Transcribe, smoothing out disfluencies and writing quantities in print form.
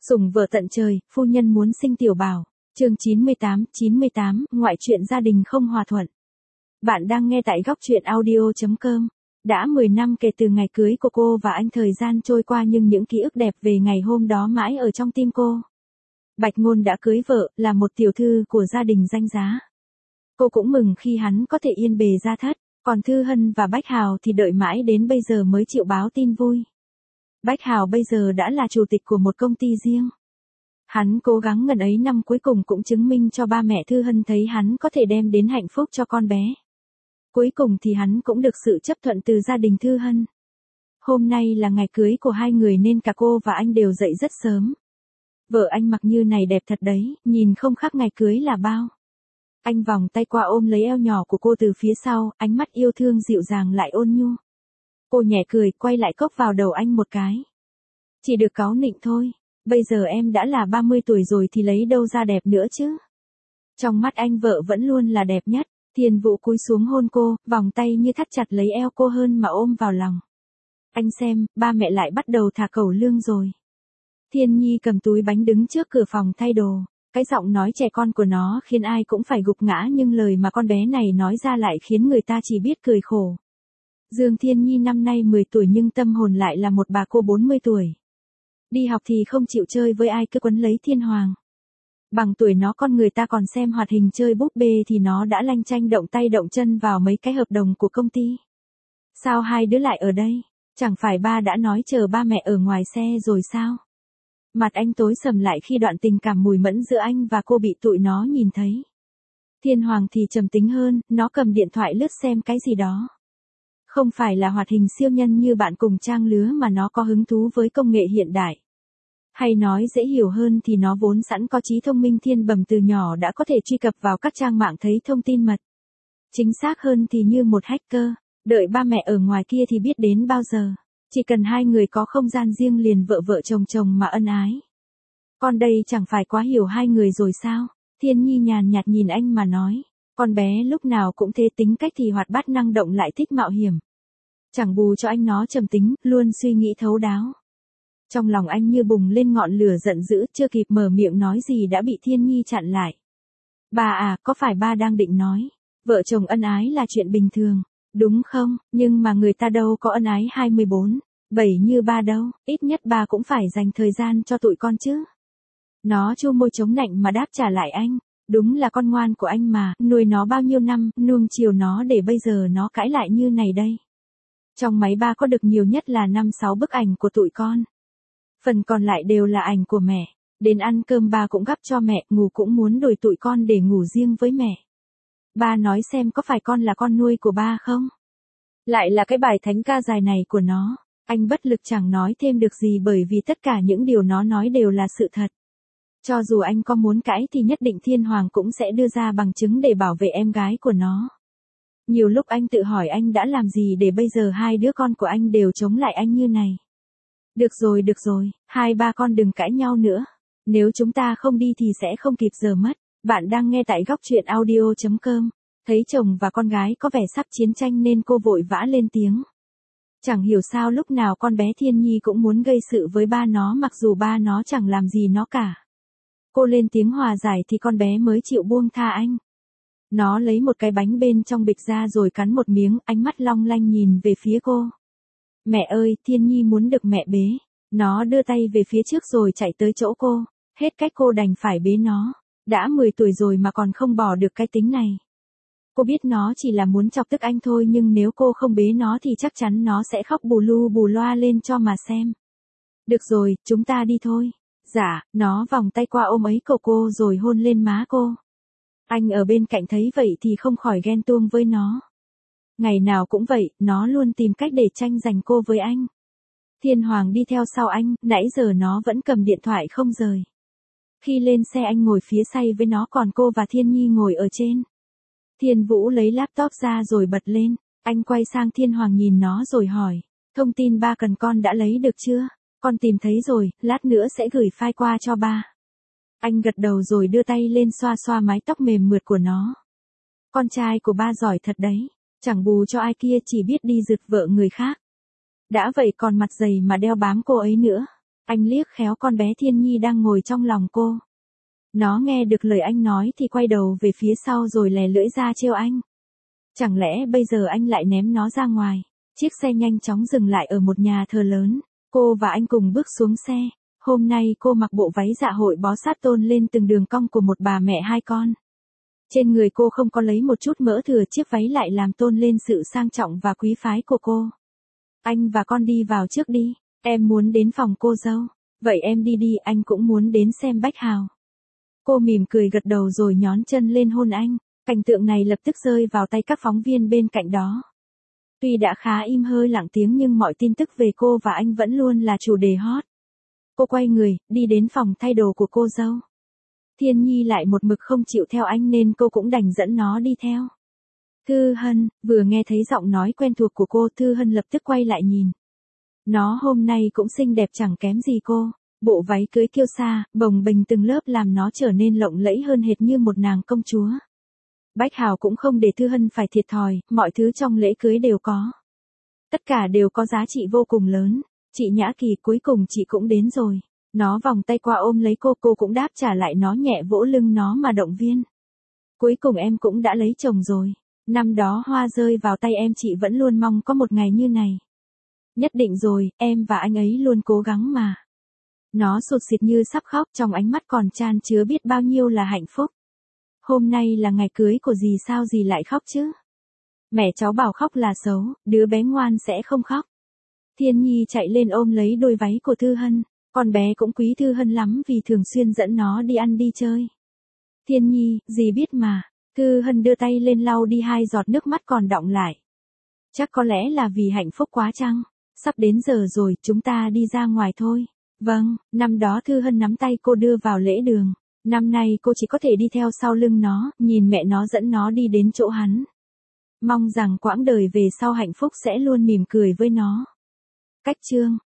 Sủng vợ tận trời, phu nhân muốn sinh tiểu bảo. Chương 98, ngoại truyện gia đình không hòa thuận. Bạn đang nghe tại góc truyện audio.com. Đã 10 năm kể từ ngày cưới của cô và anh, thời gian trôi qua nhưng những ký ức đẹp về ngày hôm đó mãi ở trong tim cô. Bạch Ngôn đã cưới vợ, là một tiểu thư của gia đình danh giá. Cô cũng mừng khi hắn có thể yên bề gia thất, còn Thư Hân và Bách Hào thì đợi mãi đến bây giờ mới chịu báo tin vui. Bách Hào bây giờ đã là chủ tịch của một công ty riêng. Hắn cố gắng ngần ấy năm cuối cùng cũng chứng minh cho ba mẹ Thư Hân thấy hắn có thể đem đến hạnh phúc cho con bé. Cuối cùng thì hắn cũng được sự chấp thuận từ gia đình Thư Hân. Hôm nay là ngày cưới của hai người nên cả cô và anh đều dậy rất sớm. Vợ anh mặc như này đẹp thật đấy, nhìn không khác ngày cưới là bao. Anh vòng tay qua ôm lấy eo nhỏ của cô từ phía sau, ánh mắt yêu thương dịu dàng lại ôn nhu. Cô nhẹ cười, quay lại cốc vào đầu anh một cái. Chỉ được cáu nịnh thôi, bây giờ em đã là 30 tuổi rồi thì lấy đâu ra đẹp nữa chứ. Trong mắt anh vợ vẫn luôn là đẹp nhất. Thiên Vũ cúi xuống hôn cô, vòng tay như thắt chặt lấy eo cô hơn mà ôm vào lòng. Anh xem, ba mẹ lại bắt đầu thả cẩu lương rồi. Thiên Nhi cầm túi bánh đứng trước cửa phòng thay đồ. Cái giọng nói trẻ con của nó khiến ai cũng phải gục ngã, nhưng lời mà con bé này nói ra lại khiến người ta chỉ biết cười khổ. Dương Thiên Nhi năm nay 10 tuổi nhưng tâm hồn lại là một bà cô 40 tuổi. Đi học thì không chịu chơi với ai, cứ quấn lấy Thiên Hoàng. Bằng tuổi nó con người ta còn xem hoạt hình chơi búp bê thì nó đã lanh chanh động tay động chân vào mấy cái hợp đồng của công ty. Sao hai đứa lại ở đây? Chẳng phải ba đã nói chờ ba mẹ ở ngoài xe rồi sao? Mặt anh tối sầm lại khi đoạn tình cảm mùi mẫn giữa anh và cô bị tụi nó nhìn thấy. Thiên Hoàng thì trầm tính hơn, nó cầm điện thoại lướt xem cái gì đó. Không phải là hoạt hình siêu nhân như bạn cùng trang lứa mà nó có hứng thú với công nghệ hiện đại. Hay nói dễ hiểu hơn thì nó vốn sẵn có trí thông minh thiên bẩm, từ nhỏ đã có thể truy cập vào các trang mạng thấy thông tin mật. Chính xác hơn thì như một hacker, đợi ba mẹ ở ngoài kia thì biết đến bao giờ. Chỉ cần hai người có không gian riêng liền vợ vợ chồng chồng mà ân ái. Con đây chẳng phải quá hiểu hai người rồi sao? Thiên Nhi nhàn nhạt nhìn anh mà nói. Con bé lúc nào cũng thế, tính cách thì hoạt bát năng động lại thích mạo hiểm. Chẳng bù cho anh nó trầm tính, luôn suy nghĩ thấu đáo. Trong lòng anh như bùng lên ngọn lửa giận dữ, chưa kịp mở miệng nói gì đã bị Thiên Nhi chặn lại. Bà à, có phải ba đang định nói, vợ chồng ân ái là chuyện bình thường, đúng không? Nhưng mà người ta đâu có ân ái 24/7 như ba đâu, ít nhất ba cũng phải dành thời gian cho tụi con chứ. Nó chu môi chống nạnh mà đáp trả lại anh. Đúng là con ngoan của anh mà, nuôi nó bao nhiêu năm, nuông chiều nó để bây giờ nó cãi lại như này đây. Trong máy ba có được nhiều nhất là 5-6 bức ảnh của tụi con. Phần còn lại đều là ảnh của mẹ. Đến ăn cơm ba cũng gắp cho mẹ, ngủ cũng muốn đổi tụi con để ngủ riêng với mẹ. Ba nói xem có phải con là con nuôi của ba không? Lại là cái bài thánh ca dài này của nó. Anh bất lực chẳng nói thêm được gì bởi vì tất cả những điều nó nói đều là sự thật. Cho dù anh có muốn cãi thì nhất định Thiên Hoàng cũng sẽ đưa ra bằng chứng để bảo vệ em gái của nó. Nhiều lúc anh tự hỏi anh đã làm gì để bây giờ hai đứa con của anh đều chống lại anh như này. Được rồi, hai ba con đừng cãi nhau nữa. Nếu chúng ta không đi thì sẽ không kịp giờ mất. Bạn đang nghe tại góc truyện audio.com. Thấy chồng và con gái có vẻ sắp chiến tranh nên cô vội vã lên tiếng. Chẳng hiểu sao lúc nào con bé Thiên Nhi cũng muốn gây sự với ba nó mặc dù ba nó chẳng làm gì nó cả. Cô lên tiếng hòa giải thì con bé mới chịu buông tha anh. Nó lấy một cái bánh bên trong bịch ra rồi cắn một miếng, ánh mắt long lanh nhìn về phía cô. Mẹ ơi, Thiên Nhi muốn được mẹ bế. Nó đưa tay về phía trước rồi chạy tới chỗ cô. Hết cách cô đành phải bế nó. Đã 10 tuổi rồi mà còn không bỏ được cái tính này. Cô biết nó chỉ là muốn chọc tức anh thôi, nhưng nếu cô không bế nó thì chắc chắn nó sẽ khóc bù lu bù loa lên cho mà xem. Được rồi, chúng ta đi thôi. Dạ, nó vòng tay qua ôm ấy cậu cô rồi hôn lên má cô. Anh ở bên cạnh thấy vậy thì không khỏi ghen tuông với nó. Ngày nào cũng vậy, nó luôn tìm cách để tranh giành cô với anh. Thiên Hoàng đi theo sau anh, nãy giờ nó vẫn cầm điện thoại không rời. Khi lên xe anh ngồi phía say với nó, còn cô và Thiên Nhi ngồi ở trên. Thiên Vũ lấy laptop ra rồi bật lên. Anh quay sang Thiên Hoàng nhìn nó rồi hỏi. Thông tin ba cần con đã lấy được chưa? Con tìm thấy rồi, lát nữa sẽ gửi file qua cho ba. Anh gật đầu rồi đưa tay lên xoa xoa mái tóc mềm mượt của nó. Con trai của ba giỏi thật đấy, chẳng bù cho ai kia, chỉ biết đi rượt vợ người khác. Đã vậy còn mặt dày mà đeo bám cô ấy nữa. Anh liếc khéo con bé Thiên Nhi đang ngồi trong lòng cô. Nó nghe được lời anh nói thì quay đầu về phía sau rồi lè lưỡi ra trêu anh. Chẳng lẽ bây giờ anh lại ném nó ra ngoài? Chiếc xe nhanh chóng dừng lại ở một nhà thờ lớn. Cô và anh cùng bước xuống xe. Hôm nay cô mặc bộ váy dạ hội bó sát tôn lên từng đường cong của một bà mẹ hai con. Trên người cô không có lấy một chút mỡ thừa, chiếc váy lại làm tôn lên sự sang trọng và quý phái của cô. Anh và con đi vào trước đi. Em muốn đến phòng cô dâu. Vậy em đi đi, anh cũng muốn đến xem Bách Hào. Cô mỉm cười gật đầu rồi nhón chân lên hôn anh. Cảnh tượng này lập tức rơi vào tay các phóng viên bên cạnh đó. Tuy đã khá im hơi lặng tiếng nhưng mọi tin tức về cô và anh vẫn luôn là chủ đề hot. Cô quay người, đi đến phòng thay đồ của cô dâu. Thiên Nhi lại một mực không chịu theo anh nên cô cũng đành dẫn nó đi theo. Thư Hân, vừa nghe thấy giọng nói quen thuộc của cô, Thư Hân lập tức quay lại nhìn. Nó hôm nay cũng xinh đẹp chẳng kém gì cô. Bộ váy cưới kiêu sa, bồng bềnh từng lớp làm nó trở nên lộng lẫy hơn hệt như một nàng công chúa. Bách Hào cũng không để Thư Hân phải thiệt thòi, mọi thứ trong lễ cưới đều có. Tất cả đều có giá trị vô cùng lớn. Chị Nhã Kỳ, cuối cùng chị cũng đến rồi. Nó vòng tay qua ôm lấy cô cũng đáp trả lại, nó nhẹ vỗ lưng nó mà động viên. Cuối cùng em cũng đã lấy chồng rồi. Năm đó hoa rơi vào tay em, chị vẫn luôn mong có một ngày như này. Nhất định rồi, em và anh ấy luôn cố gắng mà. Nó sụt sịt như sắp khóc, trong ánh mắt còn chan chứa biết bao nhiêu là hạnh phúc. Hôm nay là ngày cưới của dì, sao dì lại khóc chứ? Mẹ cháu bảo khóc là xấu, đứa bé ngoan sẽ không khóc. Thiên Nhi chạy lên ôm lấy đôi váy của Thư Hân. Con bé cũng quý Thư Hân lắm vì thường xuyên dẫn nó đi ăn đi chơi. Thiên Nhi, dì biết mà. Thư Hân đưa tay lên lau đi hai giọt nước mắt còn đọng lại. Chắc có lẽ là vì hạnh phúc quá chăng? Sắp đến giờ rồi, chúng ta đi ra ngoài thôi. Vâng, năm đó Thư Hân nắm tay cô đưa vào lễ đường. Năm nay cô chỉ có thể đi theo sau lưng nó, nhìn mẹ nó dẫn nó đi đến chỗ hắn. Mong rằng quãng đời về sau hạnh phúc sẽ luôn mỉm cười với nó. Cách chương